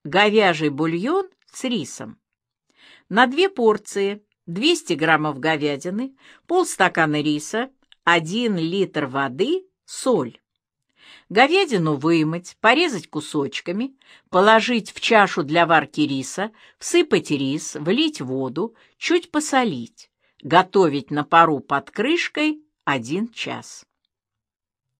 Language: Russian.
говяжий бульон с рисом. На 2 порции 200 граммов говядины, полстакана риса, 1 литр воды, соль. Говядину вымыть, порезать кусочками, положить в чашу для варки риса, всыпать рис, влить воду, чуть посолить. Готовить на пару под крышкой 1 час.